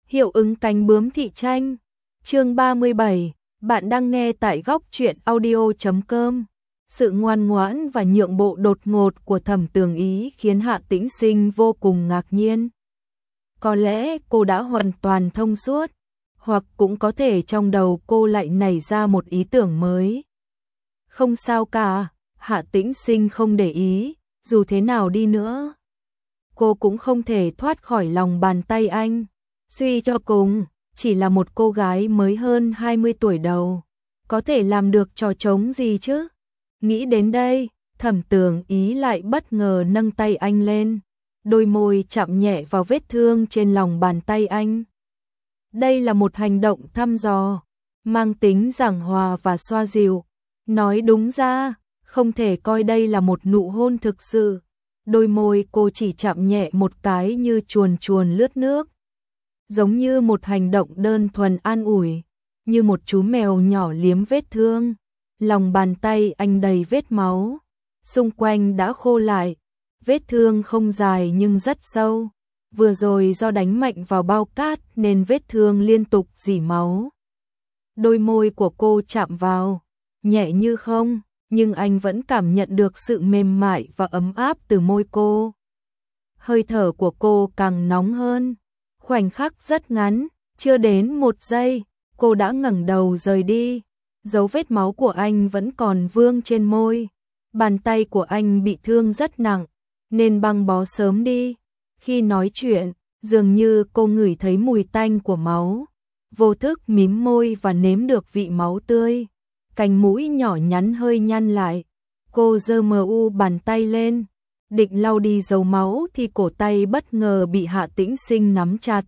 Hiệu ứng cánh bướm thị tranh. Chương 37, bạn đang nghe tại góc truyện audio.com. Sự ngoan ngoãn và nhượng bộ đột ngột của Thẩm Tường Ý khiến Hạ Tĩnh Sinh vô cùng ngạc nhiên. Có lẽ cô đã hoàn toàn thông suốt, hoặc cũng có thể trong đầu cô lại nảy ra một ý tưởng mới. Không sao cả, Hạ Tĩnh Sinh không để ý, dù thế nào đi nữa, cô cũng không thể thoát khỏi lòng bàn tay anh. Suy cho cùng, chỉ là một cô gái mới hơn 20 tuổi đầu, có thể làm được trò trống gì chứ? Nghĩ đến đây, Thẩm Tường Ý lại bất ngờ nâng tay anh lên, đôi môi chạm nhẹ vào vết thương trên lòng bàn tay anh. Đây là một hành động thăm dò, mang tính giảng hòa và xoa dịu. Nói đúng ra, không thể coi đây là một nụ hôn thực sự. Đôi môi cô chỉ chạm nhẹ một cái như chuồn chuồn lướt nước, giống như một hành động đơn thuần an ủi, như một chú mèo nhỏ liếm vết thương. Lòng bàn tay anh đầy vết máu, xung quanh đã khô lại, vết thương không dài nhưng rất sâu. Vừa rồi do đánh mạnh vào bao cát nên vết thương liên tục rỉ máu. Đôi môi của cô chạm vào, nhẹ như không, nhưng anh vẫn cảm nhận được sự mềm mại và ấm áp từ môi cô. Hơi thở của cô càng nóng hơn. Khoảnh khắc rất ngắn, chưa đến 1 giây, cô đã ngẩng đầu rời đi. Dấu vết máu của anh vẫn còn vương trên môi. Bàn tay của anh bị thương rất nặng, nên băng bó sớm đi. Khi nói chuyện, dường như cô ngửi thấy mùi tanh của máu. Vô thức mím môi và nếm được vị máu tươi. Cánh mũi nhỏ nhắn hơi nhăn lại. Cô giơ bàn tay lên, định lau đi dấu máu thì cổ tay bất ngờ bị Hạ Tĩnh Sinh nắm chặt.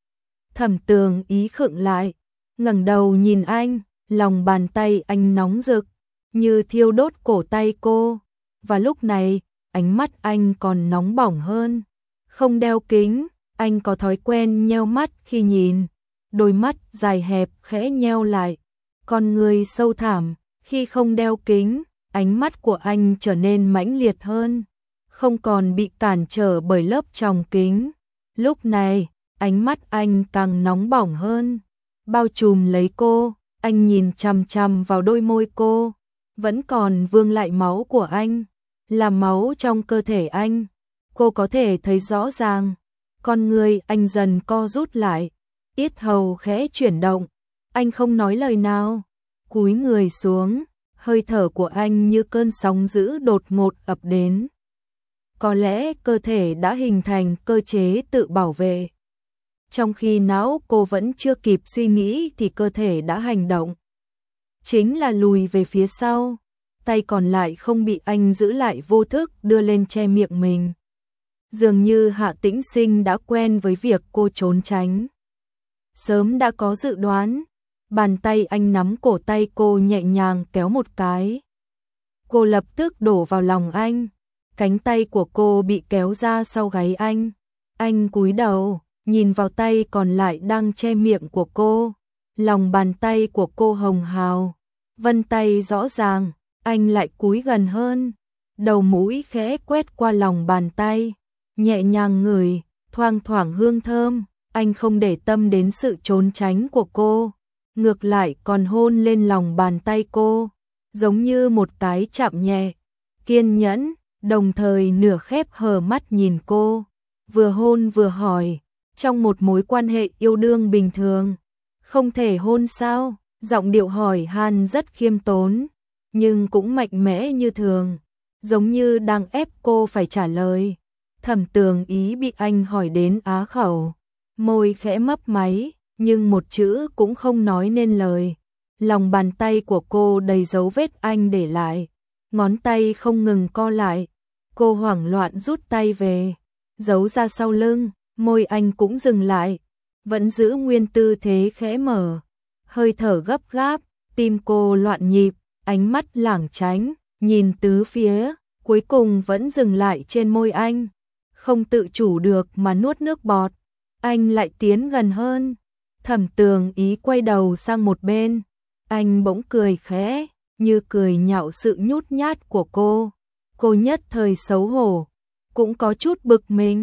Thẩm Tường Ý khựng lại, ngẩng đầu nhìn anh, lòng bàn tay anh nóng rực, như thiêu đốt cổ tay cô. Và lúc này, ánh mắt anh còn nóng bỏng hơn. Không đeo kính, anh có thói quen nheo mắt khi nhìn. Đôi mắt dài hẹp khẽ nheo lại, con người sâu thẳm. Khi không đeo kính, ánh mắt của anh trở nên mãnh liệt hơn, không còn bị cản trở bởi lớp tròng kính. Lúc này, ánh mắt anh càng nóng bỏng hơn, bao trùm lấy cô. Anh nhìn chằm chằm vào đôi môi cô, vẫn còn vương lại máu của anh, là máu trong cơ thể anh. Cô có thể thấy rõ ràng, con người anh dần co rút lại, yết hầu khẽ chuyển động. Anh không nói lời nào, cúi người xuống, hơi thở của anh như cơn sóng dữ đột ngột ập đến. Có lẽ cơ thể đã hình thành cơ chế tự bảo vệ. Trong khi não cô vẫn chưa kịp suy nghĩ thì cơ thể đã hành động. Chính là lùi về phía sau, tay còn lại không bị anh giữ lại vô thức đưa lên che miệng mình. Dường như Hạ Tĩnh Sinh đã quen với việc cô trốn tránh. Sớm đã có dự đoán, bàn tay anh nắm cổ tay cô nhẹ nhàng kéo một cái. Cô lập tức đổ vào lòng anh, cánh tay của cô bị kéo ra sau gáy anh. Anh cúi đầu, nhìn vào tay còn lại đang che miệng của cô. Lòng bàn tay của cô hồng hào, vân tay rõ ràng. Anh lại cúi gần hơn, đầu mũi khẽ quét qua lòng bàn tay, nhẹ nhàng ngửi, thoang thoảng hương thơm. Anh không để tâm đến sự trốn tránh của cô, ngược lại còn hôn lên lòng bàn tay cô, giống như một cái chạm nhẹ, kiên nhẫn, đồng thời nửa khép hờ mắt nhìn cô, vừa hôn vừa hỏi. Trong một mối quan hệ yêu đương bình thường, không thể hôn sao? Giọng điệu hỏi han rất khiêm tốn, nhưng cũng mạnh mẽ như thường, giống như đang ép cô phải trả lời. Thẩm Tường Ý bị anh hỏi đến á khẩu, môi khẽ mấp máy, nhưng một chữ cũng không nói nên lời. Lòng bàn tay của cô đầy dấu vết anh để lại, ngón tay không ngừng co lại. Cô hoảng loạn rút tay về, giấu ra sau lưng, môi anh cũng dừng lại, vẫn giữ nguyên tư thế khẽ mở. Hơi thở gấp gáp, tim cô loạn nhịp, ánh mắt lảng tránh, nhìn tứ phía, cuối cùng vẫn dừng lại trên môi anh. Không tự chủ được mà nuốt nước bọt. Anh lại tiến gần hơn. Thẩm Tường Ý quay đầu sang một bên. Anh bỗng cười khẽ, như cười nhạo sự nhút nhát của cô. Cô nhất thời xấu hổ, cũng có chút bực mình.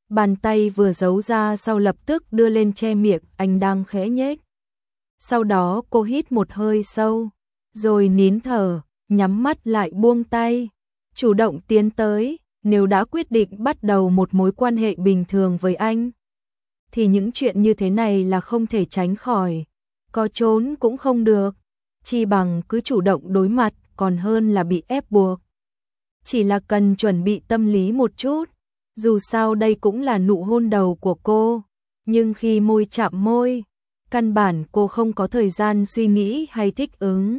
Bàn tay vừa giấu ra sau lập tức đưa lên che miệng anh đang khẽ nhếch. Sau đó cô hít một hơi sâu, rồi nín thở, nhắm mắt lại buông tay, chủ động tiến tới. Nếu đã quyết định bắt đầu một mối quan hệ bình thường với anh, thì những chuyện như thế này là không thể tránh khỏi, có trốn cũng không được, chi bằng cứ chủ động đối mặt còn hơn là bị ép buộc. Chỉ là cần chuẩn bị tâm lý một chút, dù sao đây cũng là nụ hôn đầu của cô, nhưng khi môi chạm môi, căn bản cô không có thời gian suy nghĩ hay thích ứng.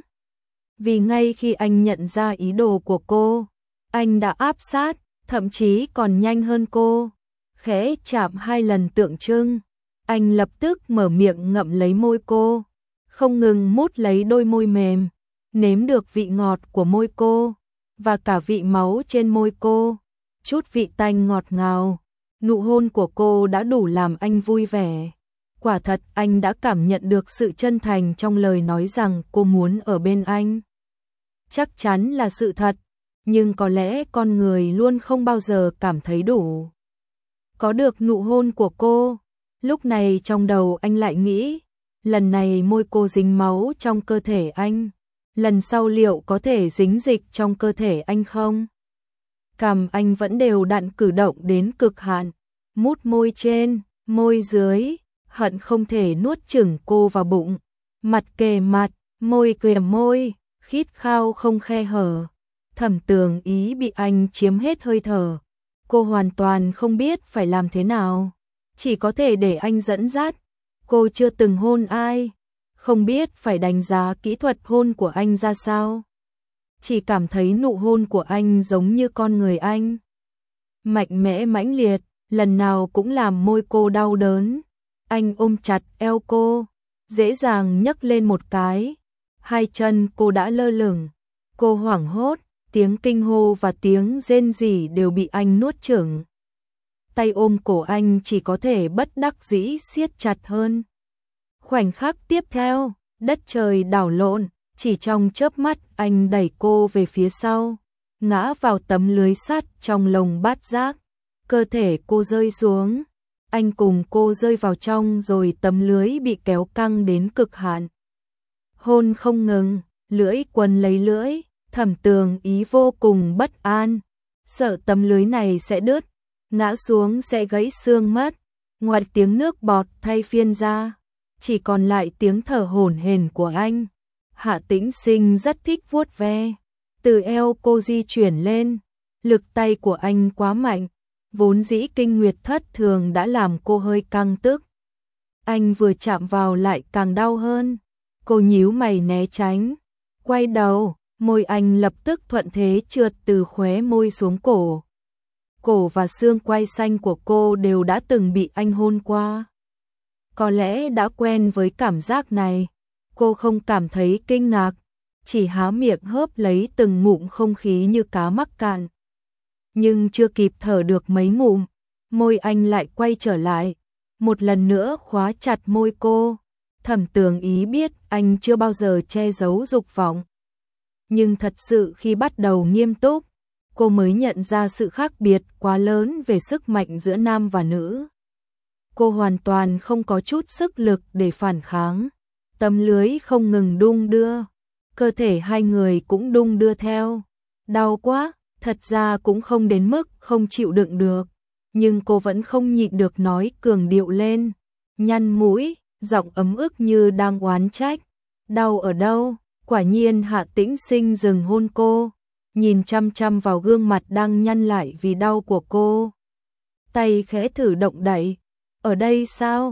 Vì ngay khi anh nhận ra ý đồ của cô, anh đã áp sát, thậm chí còn nhanh hơn cô, khẽ chạm 2 lần tượng trưng. Anh lập tức mở miệng ngậm lấy môi cô, không ngừng mút lấy đôi môi mềm, nếm được vị ngọt của môi cô, và cả vị máu trên môi cô, chút vị tanh ngọt ngào. Nụ hôn của cô đã đủ làm anh vui vẻ. Quả thật anh đã cảm nhận được sự chân thành trong lời nói rằng cô muốn ở bên anh. Chắc chắn là sự thật, nhưng có lẽ con người luôn không bao giờ cảm thấy đủ. Có được nụ hôn của cô, lúc này trong đầu anh lại nghĩ, lần này môi cô dính máu trong cơ thể anh, lần sau liệu có thể dính dịch trong cơ thể anh không? Cằm anh vẫn đều đặn cử động đến cực hạn, mút môi trên, môi dưới, hận không thể nuốt chửng cô vào bụng, mặt kề mặt, môi kề môi, khít khao không khe hở. Thẩm Tường Ý bị anh chiếm hết hơi thở, cô hoàn toàn không biết phải làm thế nào, chỉ có thể để anh dẫn dắt. Cô chưa từng hôn ai, không biết phải đánh giá kỹ thuật hôn của anh ra sao. Chỉ cảm thấy nụ hôn của anh giống như con người anh, mạnh mẽ mãnh liệt, lần nào cũng làm môi cô đau đớn. Anh ôm chặt eo cô, dễ dàng nhấc lên một cái, 2 chân cô đã lơ lửng. Cô hoảng hốt, tiếng kinh hô và tiếng rên rỉ đều bị anh nuốt chửng. Tay ôm cổ anh chỉ có thể bất đắc dĩ siết chặt hơn. Khoảnh khắc tiếp theo, đất trời đảo lộn, chỉ trong chớp mắt anh đẩy cô về phía sau, ngã vào tấm lưới sắt trong lồng bát giác. Cơ thể cô rơi xuống, anh cùng cô rơi vào trong rồi tấm lưới bị kéo căng đến cực hạn. Hôn không ngừng, lưỡi quấn lấy lưỡi, Thẩm Tường Ý vô cùng bất an, sợ tấm lưới này sẽ đứt, ngã xuống sẽ gãy xương mất. Ngoài tiếng nước bọt thay phiên ra, chỉ còn lại tiếng thở hổn hển của anh. Hạ Tĩnh Sinh rất thích vuốt ve, từ eo cô di chuyển lên, lực tay của anh quá mạnh, vốn dĩ kinh nguyệt thất thường đã làm cô hơi căng tức. Anh vừa chạm vào lại càng đau hơn, cô nhíu mày né tránh, quay đầu, môi anh lập tức thuận thế trượt từ khóe môi xuống cổ. Cổ và xương quai xanh của cô đều đã từng bị anh hôn qua. Có lẽ đã quen với cảm giác này, cô không cảm thấy kinh ngạc, chỉ há miệng hớp lấy từng ngụm không khí như cá mắc cạn. Nhưng chưa kịp thở được mấy ngụm, môi anh lại quay trở lại, một lần nữa khóa chặt môi cô. Thẩm Tường Ý biết anh chưa bao giờ che giấu dục vọng. Nhưng thật sự khi bắt đầu nghiêm túc, cô mới nhận ra sự khác biệt quá lớn về sức mạnh giữa nam và nữ. Cô hoàn toàn không có chút sức lực để phản kháng. Tấm lưới không ngừng đung đưa, cơ thể hai người cũng đung đưa theo. Đau quá, thật ra cũng không đến mức không chịu đựng được, nhưng cô vẫn không nhịn được nói cường điệu lên, nhăn mũi, giọng ấm ức như đang oán trách. Đau ở đâu? Quả nhiên Hạ Tĩnh Sinh dừng hôn cô, nhìn chăm chăm vào gương mặt đang nhăn lại vì đau của cô. Tay khẽ thử động đậy. Ở đây sao?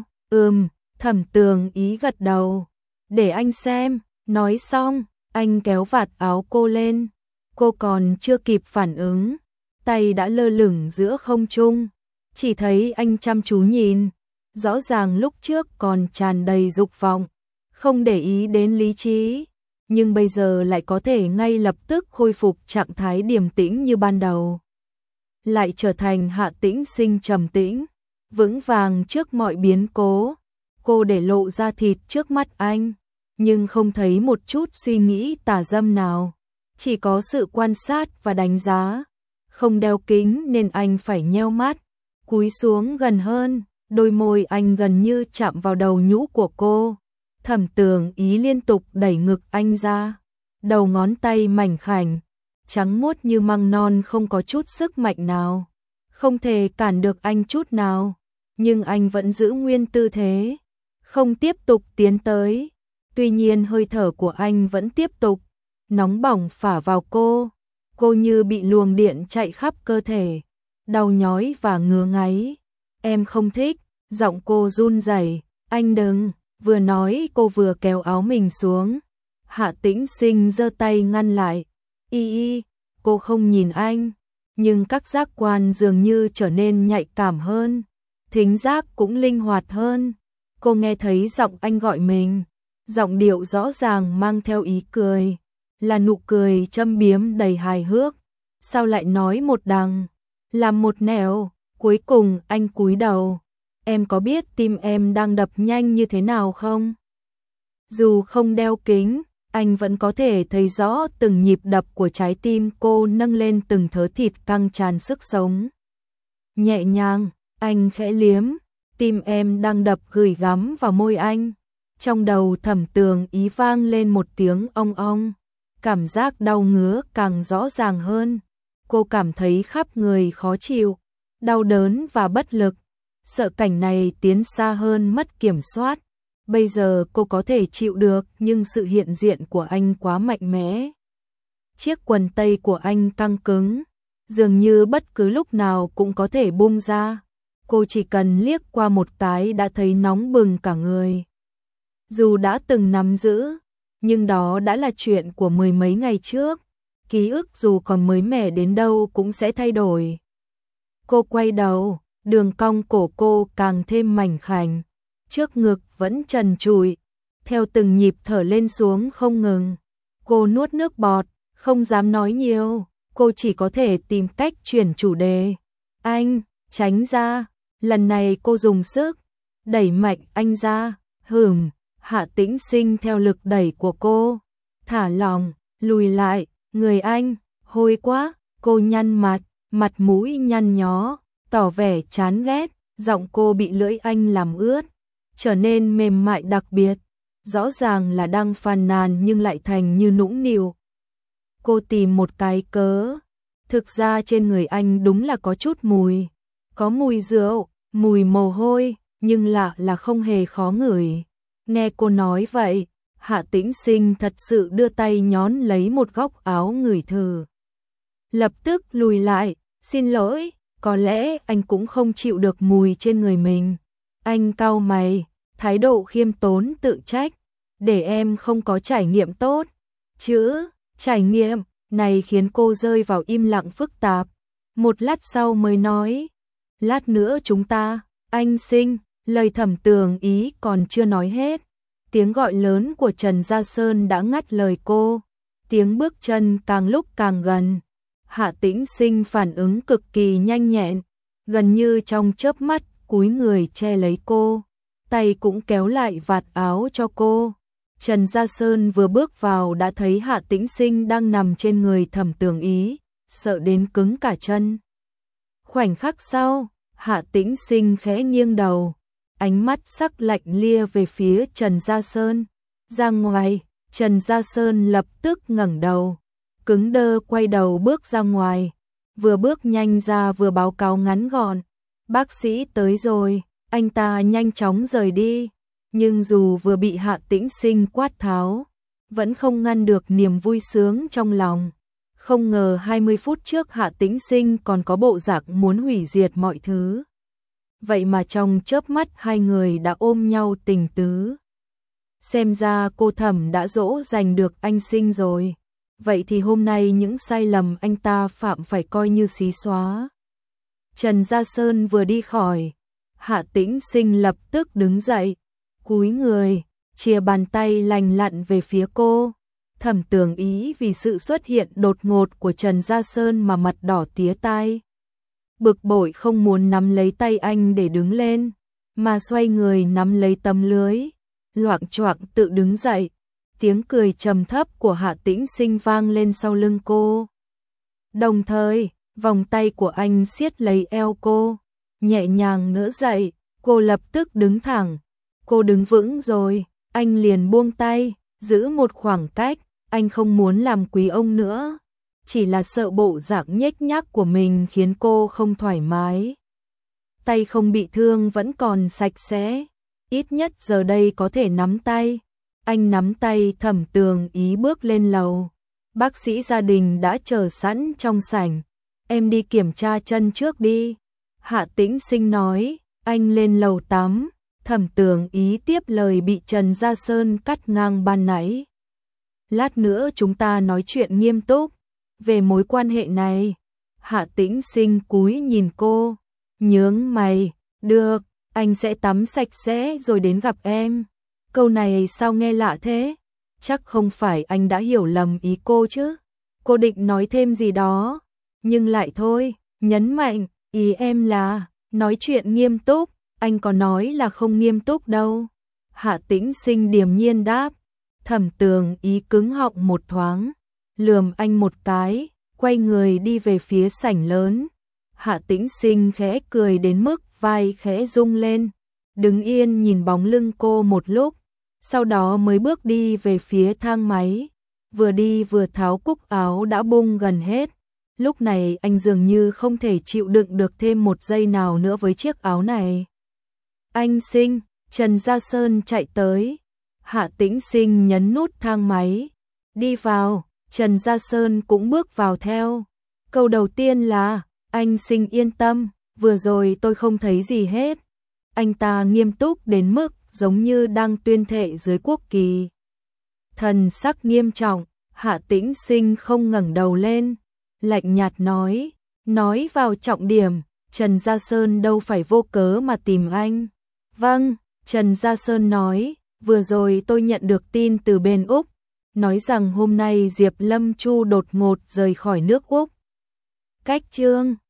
Thẩm Tường Ý gật đầu. Để anh xem. Nói xong, anh kéo vạt áo cô lên. Cô còn chưa kịp phản ứng, tay đã lơ lửng giữa không trung. Chỉ thấy anh chăm chú nhìn, rõ ràng lúc trước còn tràn đầy dục vọng, không để ý đến lý trí, nhưng bây giờ lại có thể ngay lập tức khôi phục trạng thái điềm tĩnh như ban đầu. Lại trở thành Hạ Tĩnh Sinh trầm tĩnh, vững vàng trước mọi biến cố. Cô để lộ ra thịt trước mắt anh, nhưng không thấy một chút suy nghĩ tà dâm nào, chỉ có sự quan sát và đánh giá. Không đeo kính nên anh phải nheo mắt, cúi xuống gần hơn, đôi môi anh gần như chạm vào đầu nhũ của cô. Thẩm Tường Ý liên tục đẩy ngực anh ra, đầu ngón tay mảnh khảnh, trắng muốt như măng non không có chút sức mạnh nào, không thể cản được anh chút nào, nhưng anh vẫn giữ nguyên tư thế, không tiếp tục tiến tới. Tuy nhiên hơi thở của anh vẫn tiếp tục, nóng bỏng phả vào cô như bị luồng điện chạy khắp cơ thể, đau nhói và ngứa ngáy. Em không thích, giọng cô run rẩy. Anh đừng, vừa nói cô vừa kéo áo mình xuống. Hạ Tĩnh Sinh giơ tay ngăn lại. Y, cô không nhìn anh, nhưng các giác quan dường như trở nên nhạy cảm hơn, thính giác cũng linh hoạt hơn. Cô nghe thấy giọng anh gọi mình, giọng điệu rõ ràng mang theo ý cười, là nụ cười châm biếm đầy hài hước. Sao lại nói một đằng, làm một nẻo? Cuối cùng anh cúi đầu. Em có biết tim em đang đập nhanh như thế nào không? Dù không đeo kính, anh vẫn có thể thấy rõ từng nhịp đập của trái tim cô nâng lên từng thớ thịt căng tràn sức sống. Nhẹ nhàng, anh khẽ liếm, tim em đang đập gửi gắm vào môi anh. Trong đầu Thẩm Tường Ý vang lên một tiếng ong ong, cảm giác đau ngứa càng rõ ràng hơn. Cô cảm thấy khắp người khó chịu, đau đớn và bất lực, sợ cảnh này tiến xa hơn mất kiểm soát. Bây giờ cô có thể chịu được, nhưng sự hiện diện của anh quá mạnh mẽ. Chiếc quần tây của anh căng cứng, dường như bất cứ lúc nào cũng có thể bung ra. Cô chỉ cần liếc qua một cái đã thấy nóng bừng cả người. Dù đã từng nắm giữ, nhưng đó đã là chuyện của mười mấy ngày trước. Ký ức dù còn mới mẻ đến đâu cũng sẽ thay đổi. Cô quay đầu, đường cong cổ cô càng thêm mảnh khảnh, trước ngực vẫn trần trụi, theo từng nhịp thở lên xuống không ngừng. Cô nuốt nước bọt, không dám nói nhiều, cô chỉ có thể tìm cách chuyển chủ đề. Anh, tránh ra, lần này cô dùng sức, đẩy mạnh anh ra, Hạ Tĩnh Sinh theo lực đẩy của cô, thả lỏng, lùi lại, người anh, hôi quá, cô nhăn mặt mũi nhăn nhó, tỏ vẻ chán ghét, giọng cô bị lưỡi anh làm ướt, trở nên mềm mại đặc biệt, rõ ràng là đang phàn nàn nhưng lại thành như nũng nịu. Cô tìm một cái cớ, thực ra trên người anh đúng là có chút mùi, có mùi rượu, mùi mồ hôi, nhưng lạ là không hề khó ngửi. Nghe cô nói vậy, Hạ Tĩnh Sinh thật sự đưa tay nhón lấy một góc áo ngửi thử. Lập tức lùi lại, xin lỗi, có lẽ anh cũng không chịu được mùi trên người mình. Anh cau mày, thái độ khiêm tốn tự trách, để em không có trải nghiệm tốt. Chữ, trải nghiệm, này khiến cô rơi vào im lặng phức tạp. Một lát sau mới nói, lát nữa chúng ta, anh Sinh, lời Thẩm Tường Ý còn chưa nói hết. Tiếng gọi lớn của Trần Gia Sơn đã ngắt lời cô, tiếng bước chân càng lúc càng gần. Hạ Tĩnh Sinh phản ứng cực kỳ nhanh nhẹn, gần như trong chớp mắt cúi người che lấy cô, tay cũng kéo lại vạt áo cho cô. Trần Gia Sơn vừa bước vào đã thấy Hạ Tĩnh Sinh đang nằm trên người Thẩm Tường Ý, sợ đến cứng cả chân. Khoảnh khắc sau, Hạ Tĩnh Sinh khẽ nghiêng đầu, ánh mắt sắc lạnh lia về phía Trần Gia Sơn. Ra ngoài, Trần Gia Sơn lập tức ngẩng đầu, cứng đơ quay đầu bước ra ngoài, vừa bước nhanh ra vừa báo cáo ngắn gọn. Bác sĩ tới rồi, anh ta nhanh chóng rời đi. Nhưng dù vừa bị Hạ Tĩnh Sinh quát tháo, vẫn không ngăn được niềm vui sướng trong lòng. Không ngờ 20 phút trước Hạ Tĩnh Sinh còn có bộ dạng muốn hủy diệt mọi thứ. Vậy mà trong chớp mắt hai người đã ôm nhau tình tứ. Xem ra cô Thẩm đã dỗ dành được anh Sinh rồi. Vậy thì hôm nay những sai lầm anh ta phạm phải coi như xí xóa. Trần Gia Sơn vừa đi khỏi, Hạ Tĩnh Sinh lập tức đứng dậy, cúi người, chìa bàn tay lành lặn về phía cô. Thẩm Tường Ý vì sự xuất hiện đột ngột của Trần Gia Sơn mà mặt đỏ tía tai. Bực bội không muốn nắm lấy tay anh để đứng lên, mà xoay người nắm lấy tấm lưới, loạng choạng tự đứng dậy. Tiếng cười trầm thấp của Hạ Tĩnh Sinh vang lên sau lưng cô. Đồng thời, vòng tay của anh siết lấy eo cô, nhẹ nhàng nỡ dậy, cô lập tức đứng thẳng. Cô đứng vững rồi, anh liền buông tay, giữ một khoảng cách, anh không muốn làm quý ông nữa. Chỉ là sợ bộ dạng nhếch nhác của mình khiến cô không thoải mái. Tay không bị thương vẫn còn sạch sẽ, ít nhất giờ đây có thể nắm tay. Anh nắm tay Thẩm Tường Ý bước lên lầu. Bác sĩ gia đình đã chờ sẵn trong sảnh. Em đi kiểm tra chân trước đi. Hạ Tĩnh Sinh nói, anh lên lầu tắm. Thẩm Tường Ý tiếp lời bị Trần Gia Sơn cắt ngang ban nãy. Lát nữa chúng ta nói chuyện nghiêm túc về mối quan hệ này. Hạ Tĩnh Sinh cúi nhìn cô, nhướng mày, được, anh sẽ tắm sạch sẽ rồi đến gặp em. Câu này sao nghe lạ thế? Chắc không phải anh đã hiểu lầm ý cô chứ? Cô định nói thêm gì đó, nhưng lại thôi, nhấn mạnh, ý em là nói chuyện nghiêm túc, anh có nói là không nghiêm túc đâu. Hạ Tĩnh Sinh điềm nhiên đáp. Thẩm Tường Ý cứng họng một thoáng, lườm anh một cái, quay người đi về phía sảnh lớn. Hạ Tĩnh Sinh khẽ cười đến mức vai khẽ rung lên, đứng yên nhìn bóng lưng cô một lúc, sau đó mới bước đi về phía thang máy. Vừa đi vừa tháo cúc áo đã bung gần hết. Lúc này anh dường như không thể chịu đựng được thêm một giây nào nữa với chiếc áo này. Anh Sinh, Trần Gia Sơn chạy tới. Hạ Tĩnh Sinh nhấn nút thang máy, đi vào. Trần Gia Sơn cũng bước vào theo. Câu đầu tiên là, anh Sinh yên tâm, vừa rồi tôi không thấy gì hết. Anh ta nghiêm túc đến mức giống như đang tuyên thệ dưới quốc kỳ. Thần sắc nghiêm trọng, Hạ Tĩnh Sinh không ngẩng đầu lên, lạnh nhạt nói vào trọng điểm, Trần Gia Sơn đâu phải vô cớ mà tìm anh. Vâng, Trần Gia Sơn nói, vừa rồi tôi nhận được tin từ bên Úc, nói rằng hôm nay Diệp Lâm Chu đột ngột rời khỏi nước Úc. Cách chương